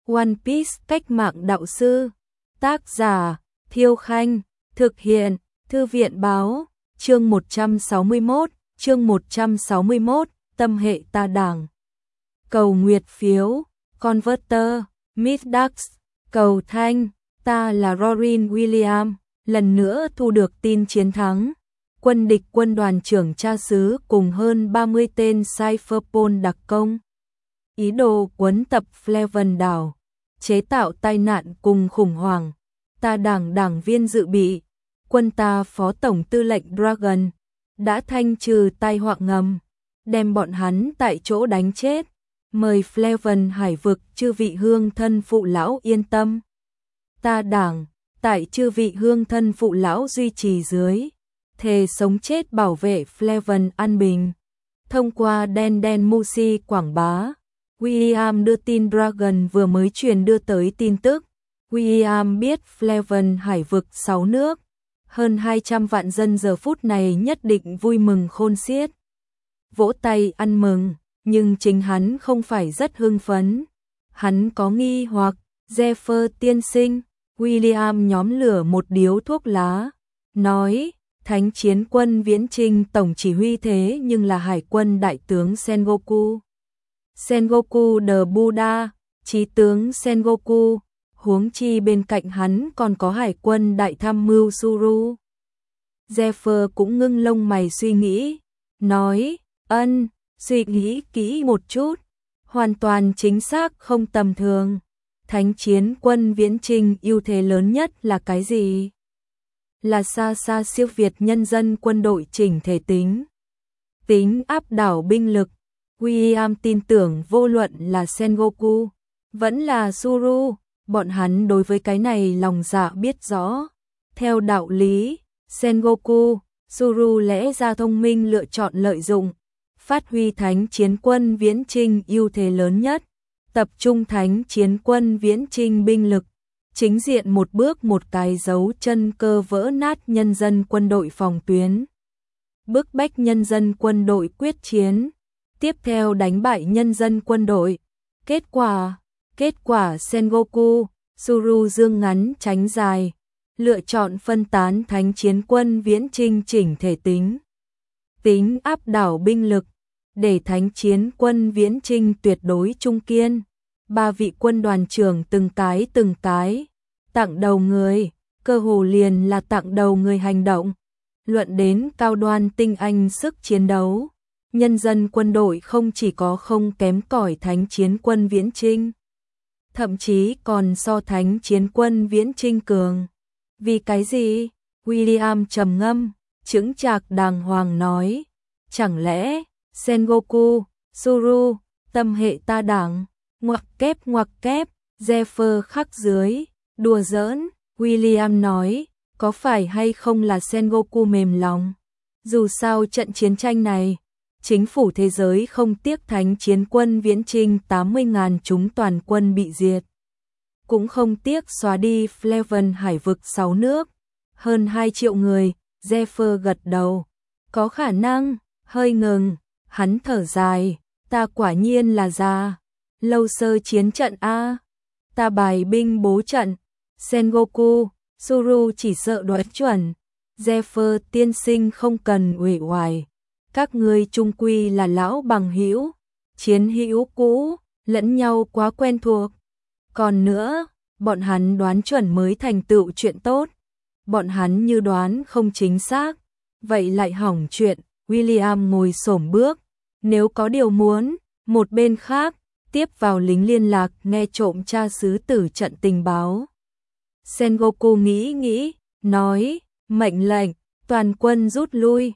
One Piece cách mạng đạo sư. Tác giả Thiêu Khanh. Thực hiện Thư viện Báo. Chương 161, tâm hệ ta đảng. Cầu nguyệt phiếu, Converter, Middax, cầu thanh, ta là Rorin William, lần nữa thu được tin chiến thắng. Quân địch quân đoàn trưởng cha xứ cùng hơn 30 tên Cypherpol đặc công. Ý đồ quấn tập Fleven đảo, chế tạo tai nạn cùng khủng hoảng. Ta đảng viên dự bị, quân ta phó tổng tư lệnh Dragon, đã thanh trừ tai họa ngầm, đem bọn hắn tại chỗ đánh chết. Mời Fleven hải vực chư vị hương thân phụ lão yên tâm. Ta đảng, tại chư vị hương thân phụ lão duy trì dưới, thề sống chết bảo vệ Fleven an bình. Thông qua đen Musi quảng bá, William đưa tin Dragon vừa mới truyền đưa tới tin tức. William biết Fleven hải vực 6 nước, hơn 200 vạn dân giờ phút này nhất định vui mừng khôn xiết. Vỗ tay ăn mừng, nhưng chính hắn không phải rất hưng phấn. Hắn có nghi hoặc. Zephyr tiên sinh, William nhóm lửa một điếu thuốc lá, nói, Thánh chiến quân viễn trinh tổng chỉ huy thế nhưng là hải quân đại tướng Sengoku. Sengoku the Buddha, chí tướng Sengoku, huống chi bên cạnh hắn còn có hải quân đại tham mưu Suru. Zephyr cũng ngưng lông mày suy nghĩ, nói, suy nghĩ kỹ một chút, hoàn toàn chính xác không tầm thường. Thánh chiến quân viễn trinh ưu thế lớn nhất là cái gì? Là xa xa siêu việt nhân dân quân đội chỉnh thể tính áp đảo binh lực. William tin tưởng vô luận là Sengoku, vẫn là Suru, bọn hắn đối với cái này lòng dạ biết rõ. Theo đạo lý, Sengoku, Suru lẽ ra thông minh lựa chọn lợi dụng, phát huy thánh chiến quân viễn trinh ưu thế lớn nhất, tập trung thánh chiến quân viễn trinh binh lực, chính diện một bước một cái dấu chân cơ vỡ nát nhân dân quân đội phòng tuyến, bức bách nhân dân quân đội quyết chiến, tiếp theo đánh bại nhân dân quân đội. Kết quả Sengoku, Suru dương ngắn tránh dài, lựa chọn phân tán thánh chiến quân viễn trinh chỉnh thể tính áp đảo binh lực, để thánh chiến quân viễn trinh tuyệt đối trung kiên. 3 vị quân đoàn trưởng từng cái tặng đầu người, cơ hồ liền là tặng đầu người hành động. Luận đến cao đoan tinh anh sức chiến đấu, nhân dân quân đội không chỉ có không kém cỏi thánh chiến quân viễn trinh, thậm chí còn so thánh chiến quân viễn trinh cường. Vì cái gì? William trầm ngâm, chững chạc đàng hoàng nói, chẳng lẽ Sengoku, Suru, tâm hệ ta đảng, ngoặc kép, Zephyr khắc dưới, đùa giỡn. William nói, có phải hay không là Sengoku mềm lòng? Dù sao trận chiến tranh này, chính phủ thế giới không tiếc thánh chiến quân viễn trinh 80.000 chúng toàn quân bị diệt, cũng không tiếc xóa đi Fleven hải vực 6 nước, hơn 2 triệu người. Zephyr gật đầu, có khả năng. Hơi ngừng, hắn thở dài, ta quả nhiên là già. Lâu sơ chiến trận a, ta bài binh bố trận. Sengoku, Suru chỉ sợ đoán chuẩn. Zephyr tiên sinh không cần uể oải, các ngươi chung quy là lão bằng hữu, chiến hữu cũ, lẫn nhau quá quen thuộc. Còn nữa, bọn hắn đoán chuẩn mới thành tựu chuyện tốt, bọn hắn như đoán không chính xác, vậy lại hỏng chuyện. William ngồi xổm bước, nếu có điều muốn. Một bên khác, tiếp vào lính liên lạc nghe trộm cha xứ tử trận tình báo. Sengoku nghĩ, nói, mệnh lệnh, toàn quân rút lui.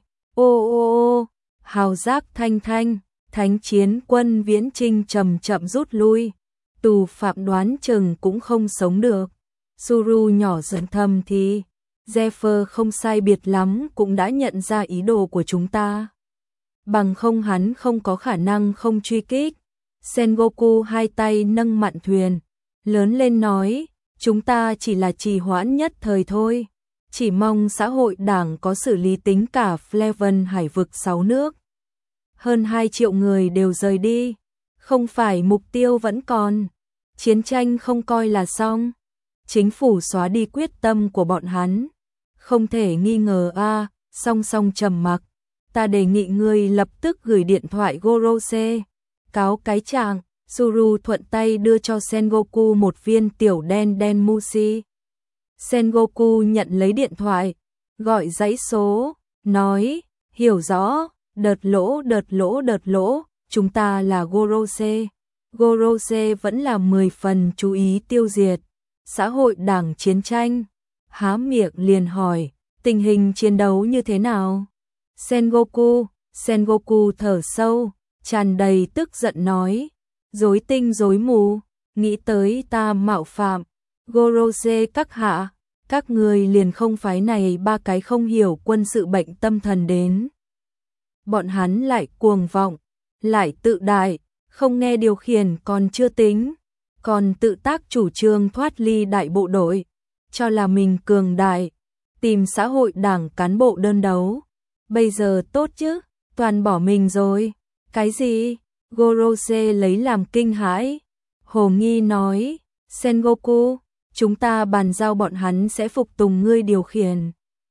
Ô, hào giác thanh, thánh chiến quân viễn trinh chậm rút lui. Tù phạm đoán chừng cũng không sống được. Suru nhỏ giọng thầm thì, Zephyr không sai biệt lắm cũng đã nhận ra ý đồ của chúng ta. Bằng không hắn không có khả năng không truy kích. Sengoku hai tay nâng mạn thuyền, lớn lên nói, chúng ta chỉ là trì hoãn nhất thời thôi. Chỉ mong xã hội đảng có xử lý tính cả Fleven hải vực 6 nước. Hơn 2 triệu người đều rời đi, không phải mục tiêu vẫn còn. chiến tranh không coi là xong. Chính phủ xóa đi quyết tâm của bọn hắn. Không thể nghi ngờ a. Song Song trầm mặc. Ta đề nghị ngươi lập tức gửi điện thoại Gorose. Cáo cái trạng. Suru thuận tay đưa cho Sengoku một viên tiểu đen đen mushi. Sengoku nhận lấy điện thoại, gọi dãy số, nói, hiểu rõ, đợt lỗ, chúng ta là Gorose. Gorose vẫn là 10 phần chú ý tiêu diệt xã hội đảng chiến tranh. Há miệng liền hỏi, tình hình chiến đấu như thế nào? Sengoku thở sâu, tràn đầy tức giận nói, rối tinh rối mù, nghĩ tới ta mạo phạm. Gorose các hạ, các người liền không phái này ba cái không hiểu quân sự bệnh tâm thần đến. Bọn hắn lại cuồng vọng, lại tự đại, không nghe điều khiển còn chưa tính, còn tự tác chủ trương thoát ly đại bộ đội, cho là mình cường đại, tìm xã hội đảng cán bộ đơn đấu. Bây giờ tốt chứ, toàn bỏ mình rồi. Cái gì? Gorose lấy làm kinh hãi. Hồ nghi nói, Sengoku, chúng ta bàn giao bọn hắn sẽ phục tùng ngươi điều khiển.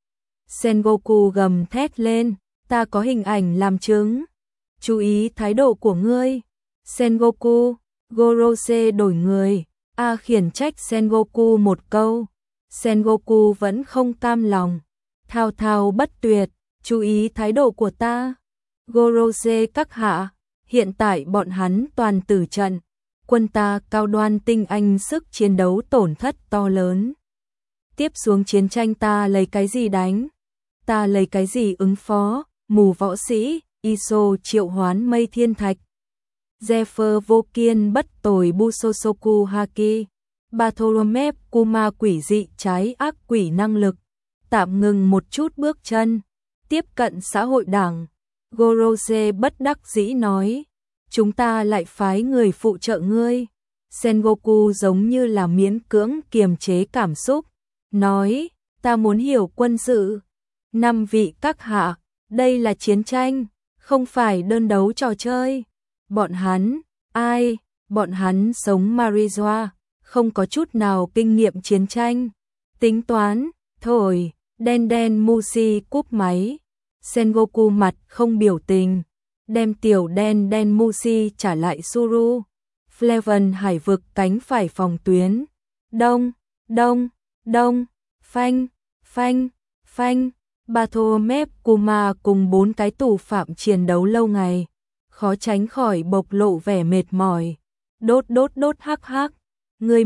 Sengoku gầm thét lên, ta có hình ảnh làm chứng. Chú ý thái độ của ngươi. Sengoku, Gorose đổi người. Khiển trách Sengoku một câu. Sengoku vẫn không cam lòng. Thao thao bất tuyệt, chú ý thái độ của ta. Gorose các hạ, hiện tại bọn hắn toàn tử trận. Quân ta cao đoan tinh anh sức chiến đấu tổn thất to lớn. Tiếp xuống chiến tranh ta lấy cái gì đánh? Ta lấy cái gì ứng phó? Mù võ sĩ, Iso triệu hoán mây thiên thạch. Zephyr vô kiên bất tồi Busosoku Haki. Bartholomew Kuma quỷ dị trái ác quỷ năng lực. Tạm ngừng một chút bước chân. Tiếp cận xã hội đảng. Gorose bất đắc dĩ nói. Chúng ta lại phái người phụ trợ ngươi. Sengoku giống như là miễn cưỡng kiềm chế cảm xúc. Nói, ta muốn hiểu quân sự. 5 vị các hạ, đây là chiến tranh, không phải đơn đấu trò chơi. Bọn hắn, ai? Bọn hắn sống marijuana, không có chút nào kinh nghiệm chiến tranh. Tính toán, thôi, đen đen Mushi cúp máy. Sengoku mặt không biểu tình, đem tiểu đen đen Mushi trả lại Suru. Fleven hải vực cánh phải phòng tuyến. Đông, đông, đông, phanh, phanh, phanh. Bartholomew Kuma cùng 4 cái tù phạm chiến đấu lâu ngày, khó tránh khỏi bộc lộ vẻ mệt mỏi. Đốt hắc hắc, người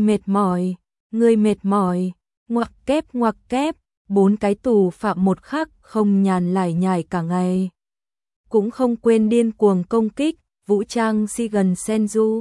mệt mỏi, ngoặc kép, 4 cái tù phạm một khắc không nhàn lải nhải cả ngày. Cũng không quên điên cuồng công kích, vũ trang Shigen Senju.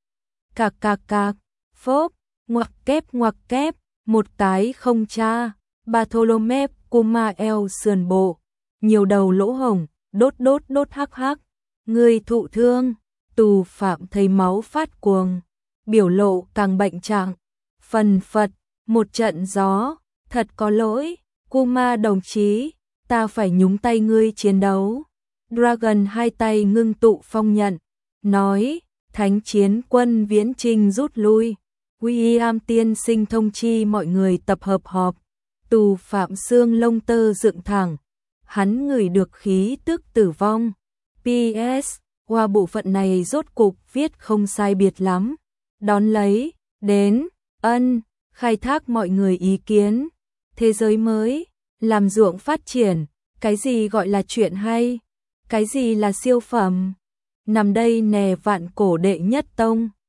Cạc, phốp, ngoặc kép, một cái không tra, Bartholomew Kuma eo sườn bộ, nhiều đầu lỗ hổng, đốt hắc hắc. Người thụ thương, tù phạm thấy máu phát cuồng, biểu lộ càng bệnh trạng. Phần phật, một trận gió, thật có lỗi, Kuma đồng chí, ta phải nhúng tay ngươi chiến đấu. Dragon hai tay ngưng tụ phong nhận, nói, thánh chiến quân viễn trinh rút lui. William tiên sinh thông chi mọi người tập hợp họp. Tù phạm xương lông tơ dựng thẳng, hắn ngửi được khí tức tử vong. PS, qua bộ phận này rốt cục viết không sai biệt lắm. Đón lấy, đến, khai thác mọi người ý kiến. Thế giới mới, làm ruộng phát triển, cái gì gọi là chuyện hay, cái gì là siêu phẩm. Nằm đây nè vạn cổ đệ nhất tông.